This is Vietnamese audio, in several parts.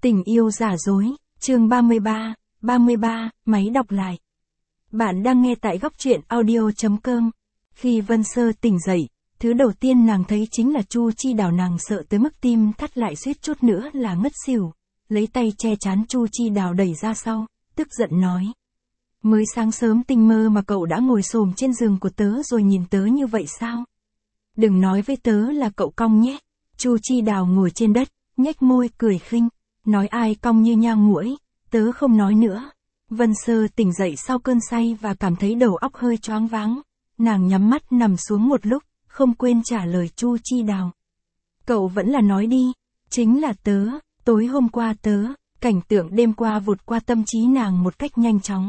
Tình yêu giả dối, chương 33, máy đọc lại. Bạn đang nghe tại góc truyện audio.com. Khi Vân Sơ tỉnh dậy, thứ đầu tiên nàng thấy chính là Chu Chi Đào. Nàng sợ tới mức tim thắt lại suýt chút nữa là ngất xỉu. Lấy tay che trán Chu Chi Đào đẩy ra sau, tức giận nói. Mới sáng sớm tinh mơ mà cậu đã ngồi xổm trên giường của tớ rồi nhìn tớ như vậy sao? Đừng nói với tớ là cậu cong nhé. Chu Chi Đào ngồi trên đất, nhếch môi cười khinh. Nói ai cong như nhang muỗi, tớ không nói nữa. Vân Sơ tỉnh dậy sau cơn say và cảm thấy đầu óc hơi choáng váng. Nàng nhắm mắt nằm xuống một lúc, không quên trả lời Chu Chi Đào. Cậu vẫn là nói đi, chính là tớ, tối hôm qua tớ, cảnh tượng đêm qua vụt qua tâm trí nàng một cách nhanh chóng.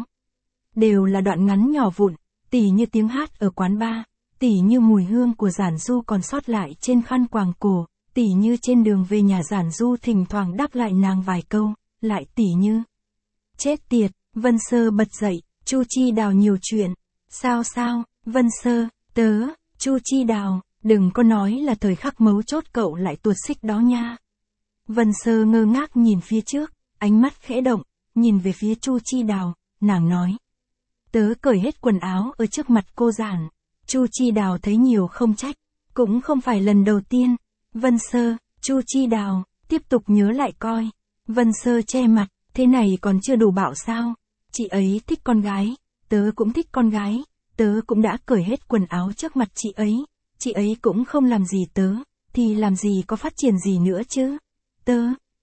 Đều là đoạn ngắn nhỏ vụn, tỉ như tiếng hát ở quán bar, tỉ như mùi hương của Giản Du còn sót lại trên khăn quàng cổ. Tỉ như trên đường về nhà Giản Du thỉnh thoảng đáp lại nàng vài câu, lại tỉ như. Chết tiệt, Vân Sơ bật dậy, Chu Chi Đào nhiều chuyện. Sao, Vân Sơ, tớ, Chu Chi Đào, đừng có nói là thời khắc mấu chốt cậu lại tuột xích đó nha. Vân Sơ ngơ ngác nhìn phía trước, ánh mắt khẽ động, nhìn về phía Chu Chi Đào, nàng nói. Tớ cởi hết quần áo ở trước mặt cô Giản. Chu Chi Đào thấy nhiều không trách, cũng không phải lần đầu tiên. Vân Sơ, Chu Chi Đào, tiếp tục nhớ lại coi. Vân Sơ che mặt, thế này còn chưa đủ bạo sao? Chị ấy thích con gái, tớ cũng thích con gái, tớ cũng đã cởi hết quần áo trước mặt chị ấy cũng không làm gì tớ, thì làm gì có phát triển gì nữa chứ? Tớ.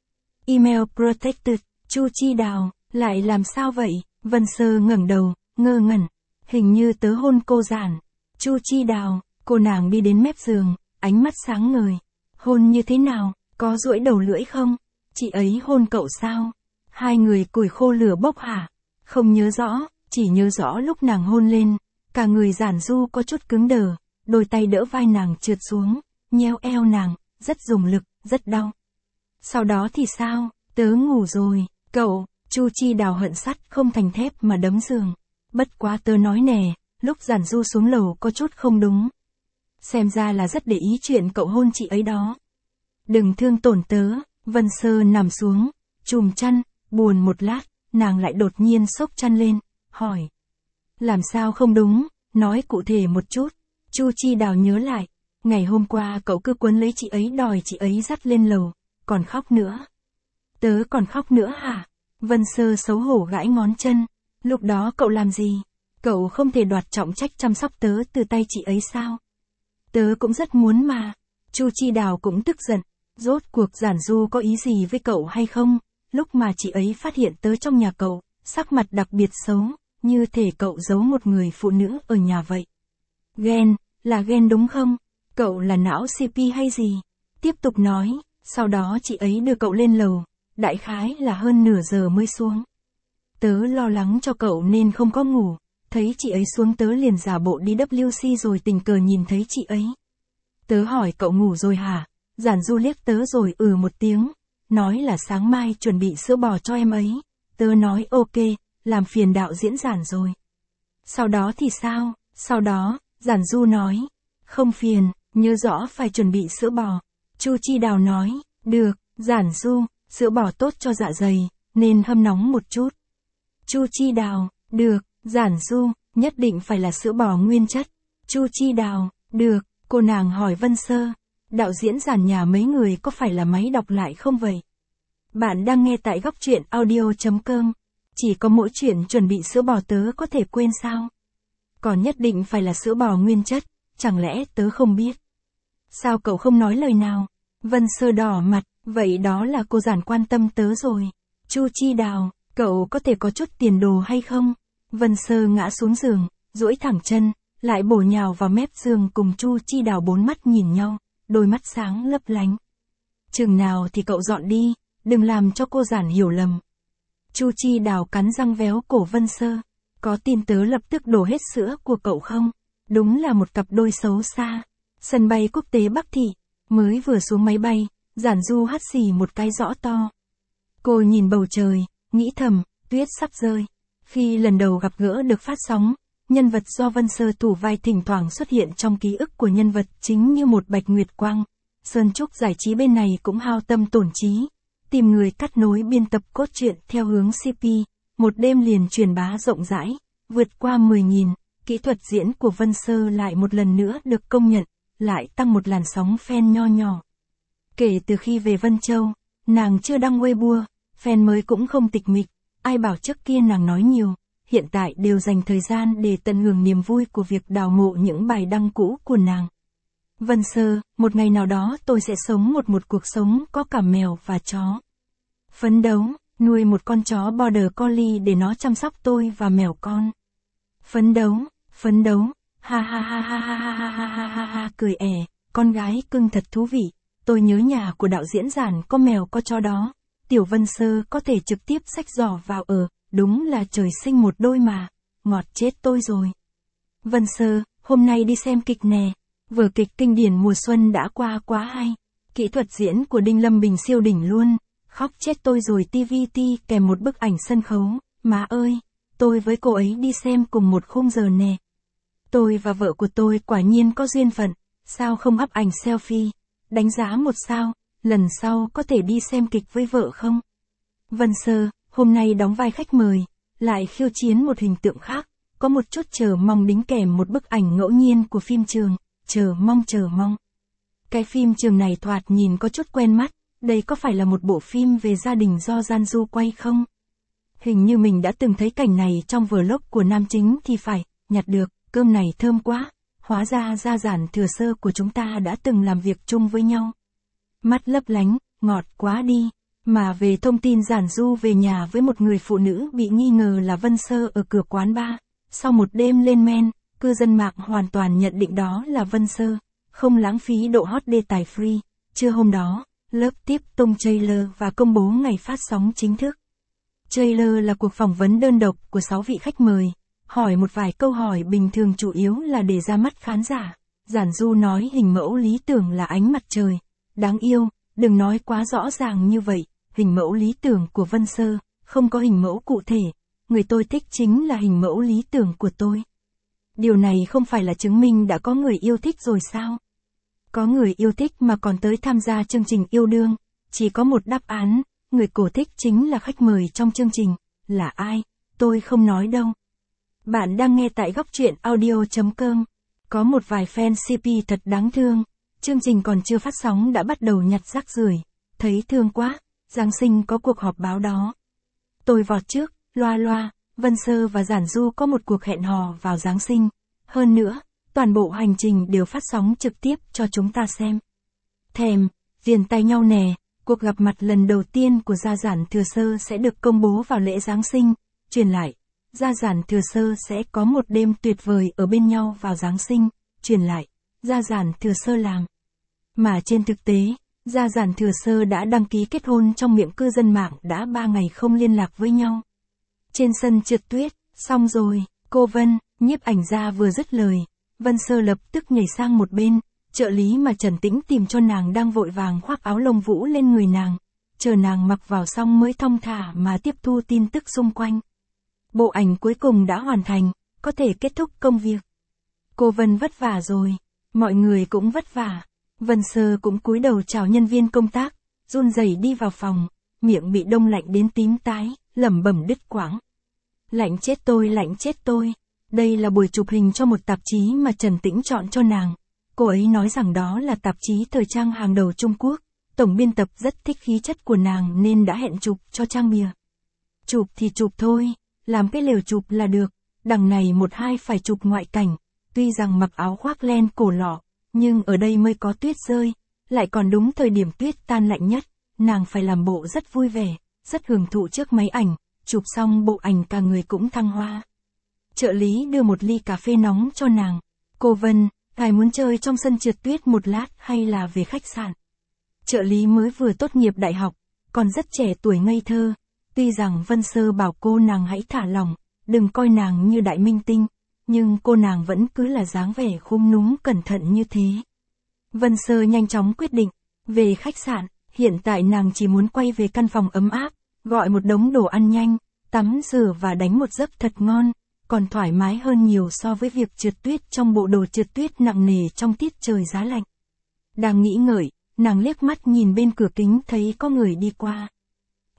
Email protected, Chu Chi Đào, lại làm sao vậy? Vân Sơ ngẩng đầu, ngơ ngẩn. Hình như tớ hôn cô Giản. Chu Chi Đào, cô nàng đi đến mép giường, ánh mắt sáng ngời. Hôn như thế nào, có duỗi đầu lưỡi không? Chị ấy hôn cậu sao? Hai người củi khô lửa bốc hả? Không nhớ rõ, chỉ nhớ rõ lúc nàng hôn lên, cả người Giản Du có chút cứng đờ, đôi tay đỡ vai nàng trượt xuống, nheo eo nàng, rất dùng lực, rất đau. Sau đó thì sao? Tớ ngủ rồi, cậu, Chu Chi Đào hận sắt không thành thép mà đấm giường. Bất quá tớ nói nè, lúc Giản Du xuống lầu có chút không đúng. Xem ra là rất để ý chuyện cậu hôn chị ấy đó. Đừng thương tổn tớ, Vân Sơ nằm xuống, chùm chăn, buồn một lát, nàng lại đột nhiên xốc chăn lên, hỏi. Làm sao không đúng, nói cụ thể một chút. Chu Chi Đào nhớ lại, ngày hôm qua cậu cứ quấn lấy chị ấy đòi chị ấy dắt lên lầu, còn khóc nữa. Tớ còn khóc nữa hả? Vân Sơ xấu hổ gãi ngón chân, lúc đó cậu làm gì? Cậu không thể đoạt trọng trách chăm sóc tớ từ tay chị ấy sao? Tớ cũng rất muốn mà. Chu Chi Đào cũng tức giận. Rốt cuộc Giản Du có ý gì với cậu hay không? Lúc mà chị ấy phát hiện tớ trong nhà cậu, sắc mặt đặc biệt xấu, như thể cậu giấu một người phụ nữ ở nhà vậy. Ghen, là ghen đúng không? Cậu là não CP hay gì? Tiếp tục nói, sau đó chị ấy đưa cậu lên lầu, đại khái là hơn nửa giờ mới xuống. Tớ lo lắng cho cậu nên không có ngủ. Thấy chị ấy xuống tớ liền giả bộ đi WC rồi tình cờ nhìn thấy chị ấy. Tớ hỏi cậu ngủ rồi hả? Giản Du liếc tớ rồi một tiếng. Nói là sáng mai chuẩn bị sữa bò cho em ấy. Tớ nói ok, làm phiền đạo diễn Giản rồi. Sau đó thì sao? Sau đó, Giản Du nói. Không phiền, nhớ rõ phải chuẩn bị sữa bò. Chu Chi Đào nói. Được, Giản Du, sữa bò tốt cho dạ dày, nên hâm nóng một chút. Chu Chi Đào, được. Giản Du, nhất định phải là sữa bò nguyên chất. Chu Chi Đào, được, cô nàng hỏi Vân Sơ. Đạo diễn Giản nhà mấy người có phải là máy đọc lại không vậy? Bạn đang nghe tại góc truyện audio.com. Chỉ có mỗi chuyện chuẩn bị sữa bò tớ có thể quên sao? Còn nhất định phải là sữa bò nguyên chất, chẳng lẽ tớ không biết? Sao cậu không nói lời nào? Vân Sơ đỏ mặt, vậy đó là cô Giản quan tâm tớ rồi. Chu Chi Đào, cậu có thể có chút tiền đồ hay không? Vân Sơ ngã xuống giường, duỗi thẳng chân, lại bổ nhào vào mép giường cùng Chu Chi Đào bốn mắt nhìn nhau, đôi mắt sáng lấp lánh. Chừng nào thì cậu dọn đi, đừng làm cho cô Giản hiểu lầm. Chu Chi Đào cắn răng véo cổ Vân Sơ, có tin tớ lập tức đổ hết sữa của cậu không? Đúng là một cặp đôi xấu xa. Sân bay quốc tế Bắc Thị, mới vừa xuống máy bay, Giản Du hắt xì một cái rõ to. Cô nhìn bầu trời, nghĩ thầm, tuyết sắp rơi. Khi lần đầu gặp gỡ được phát sóng, nhân vật do Vân Sơ thủ vai thỉnh thoảng xuất hiện trong ký ức của nhân vật chính như một bạch nguyệt quang. Sơn Trúc giải trí bên này cũng hao tâm tổn trí. tìm người cắt nối biên tập cốt truyện theo hướng CP, một đêm liền truyền bá rộng rãi, vượt qua 10.000, kỹ thuật diễn của Vân Sơ lại một lần nữa được công nhận, lại tăng một làn sóng fan nho nhỏ. Kể từ khi về Vân Châu, nàng chưa đăng Weibo, fan mới cũng không tịch mịch, ai bảo trước kia nàng nói nhiều, hiện tại đều dành thời gian để tận hưởng niềm vui của việc đào mộ những bài đăng cũ của nàng. Vân Sơ, một ngày nào đó tôi sẽ sống một cuộc sống có cả mèo và chó. Phấn đấu, nuôi một con chó Border Collie để nó chăm sóc tôi và mèo con. Phấn đấu, ha ha ha ha ha ha ha ha ha ha cười ẻ, con gái cưng thật thú vị, tôi nhớ nhà của đạo diễn Giản có mèo có chó đó, Tiểu Vân Sơ có thể trực tiếp xách giỏ vào ở, đúng là trời sinh một đôi mà, ngọt chết tôi rồi. Vân Sơ, hôm nay đi xem kịch nè, vở kịch kinh điển mùa xuân đã qua quá hay, kỹ thuật diễn của Đinh Lâm Bình siêu đỉnh luôn, khóc chết tôi rồi TVT kèm một bức ảnh sân khấu, má ơi, tôi với cô ấy đi xem cùng một khung giờ nè. Tôi và vợ của tôi quả nhiên có duyên phận, sao không up ảnh selfie, đánh giá 1 sao, lần sau có thể đi xem kịch với vợ không? Vân Sơ, hôm nay đóng vai khách mời, lại khiêu chiến một hình tượng khác, có một chút chờ mong đính kèm một bức ảnh ngẫu nhiên của phim trường, chờ mong. Cái phim trường này thoạt nhìn có chút quen mắt, đây có phải là một bộ phim về gia đình do Gian Du quay không? Hình như mình đã từng thấy cảnh này trong vlog của nam chính thì phải, nhặt được, cơm này thơm quá, hóa ra Gia Giản Thừa Sơ của chúng ta đã từng làm việc chung với nhau. Mắt lấp lánh, ngọt quá đi, mà về thông tin Giản Du về nhà với một người phụ nữ bị nghi ngờ là Vân Sơ ở cửa quán bar, sau một đêm lên men, cư dân mạng hoàn toàn nhận định đó là Vân Sơ, không lãng phí độ hot đề tài free, trưa hôm đó, lớp tiếp tung trailer và công bố ngày phát sóng chính thức. Trailer là cuộc phỏng vấn đơn độc của 6 vị khách mời, hỏi một vài câu hỏi bình thường chủ yếu là để ra mắt khán giả. Giản Du nói hình mẫu lý tưởng là ánh mặt trời. Đáng yêu, đừng nói quá rõ ràng như vậy, hình mẫu lý tưởng của Vân Sơ, không có hình mẫu cụ thể, người tôi thích chính là hình mẫu lý tưởng của tôi. Điều này không phải là chứng minh đã có người yêu thích rồi sao? Có người yêu thích mà còn tới tham gia chương trình yêu đương, chỉ có một đáp án, người cổ thích chính là khách mời trong chương trình, là ai? Tôi không nói đâu. Bạn đang nghe tại góc truyện audio.com. Có một vài fan CP thật đáng thương, chương trình còn chưa phát sóng đã bắt đầu nhặt rác rưởi, thấy thương quá, Giáng sinh có cuộc họp báo đó. Tôi vọt trước, loa, Vân Sơ và Giản Du có một cuộc hẹn hò vào Giáng sinh, hơn nữa, toàn bộ hành trình đều phát sóng trực tiếp cho chúng ta xem. Thèm, viền tay nhau nè, cuộc gặp mặt lần đầu tiên của Gia Giản Thừa Sơ sẽ được công bố vào lễ Giáng sinh, truyền lại. Gia Giản Thừa Sơ sẽ có một đêm tuyệt vời ở bên nhau vào Giáng sinh, truyền lại. Gia Giản Thừa Sơ làm. Mà trên thực tế, Gia Giản Thừa Sơ đã đăng ký kết hôn trong miệng cư dân mạng đã 3 ngày không liên lạc với nhau. Trên sân trượt tuyết, xong rồi, cô Vân, nhiếp ảnh gia vừa dứt lời, Vân Sơ lập tức nhảy sang một bên, trợ lý mà Trần Tĩnh tìm cho nàng đang vội vàng khoác áo lông vũ lên người nàng, chờ nàng mặc vào xong mới thong thả mà tiếp thu tin tức xung quanh. Bộ ảnh cuối cùng đã hoàn thành, có thể kết thúc công việc. Cô Vân vất vả rồi, mọi người cũng vất vả. Vân Sơ cũng cúi đầu chào nhân viên công tác, run rẩy đi vào phòng, miệng bị đông lạnh đến tím tái, lẩm bẩm đứt quãng. Lạnh chết tôi. Đây là buổi chụp hình cho một tạp chí mà Trần Tĩnh chọn cho nàng. Cô ấy nói rằng đó là tạp chí thời trang hàng đầu Trung Quốc. Tổng biên tập rất thích khí chất của nàng nên đã hẹn chụp cho trang bìa. Chụp thì chụp thôi, làm cái lều chụp là được. Đằng này một hai phải chụp ngoại cảnh. Tuy rằng mặc áo khoác len cổ lọ, nhưng ở đây mới có tuyết rơi. Lại còn đúng thời điểm tuyết tan lạnh nhất. Nàng phải làm bộ rất vui vẻ, rất hưởng thụ trước máy ảnh. Chụp xong bộ ảnh cả người cũng thăng hoa. Trợ lý đưa một ly cà phê nóng cho nàng. Cô Vân, ngài muốn chơi trong sân trượt tuyết một lát hay là về khách sạn? Trợ lý mới vừa tốt nghiệp đại học, còn rất trẻ tuổi ngây thơ. Tuy rằng Vân Sơ bảo cô nàng hãy thả lỏng, đừng coi nàng như đại minh tinh, nhưng cô nàng vẫn cứ là dáng vẻ khúm núm cẩn thận như thế. Vân Sơ nhanh chóng quyết định, về khách sạn, hiện tại nàng chỉ muốn quay về căn phòng ấm áp, gọi một đống đồ ăn nhanh, tắm rửa và đánh một giấc thật ngon, còn thoải mái hơn nhiều so với việc trượt tuyết trong bộ đồ trượt tuyết nặng nề trong tiết trời giá lạnh. Đang nghĩ ngợi, nàng liếc mắt nhìn bên cửa kính thấy có người đi qua,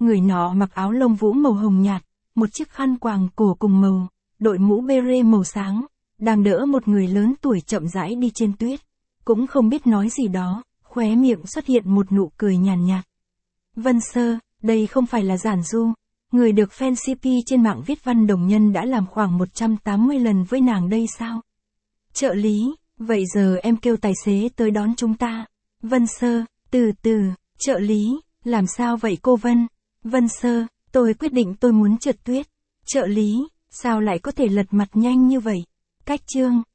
Người nọ mặc áo lông vũ màu hồng nhạt, một chiếc khăn quàng cổ cùng màu, đội mũ beret màu sáng, đang đỡ một người lớn tuổi chậm rãi đi trên tuyết. Cũng không biết nói gì đó, khóe miệng xuất hiện một nụ cười nhàn nhạt. Vân Sơ, đây không phải là giản du. Người được fan CP trên mạng viết văn đồng nhân đã làm khoảng 180 lần với nàng đây sao? Trợ lý, vậy giờ em kêu tài xế tới đón chúng ta. Vân Sơ, từ từ, trợ lý, làm sao vậy cô Vân? Vân Sơ, tôi quyết định tôi muốn trượt tuyết. Trợ lý, sao lại có thể lật mặt nhanh như vậy? Cách chương.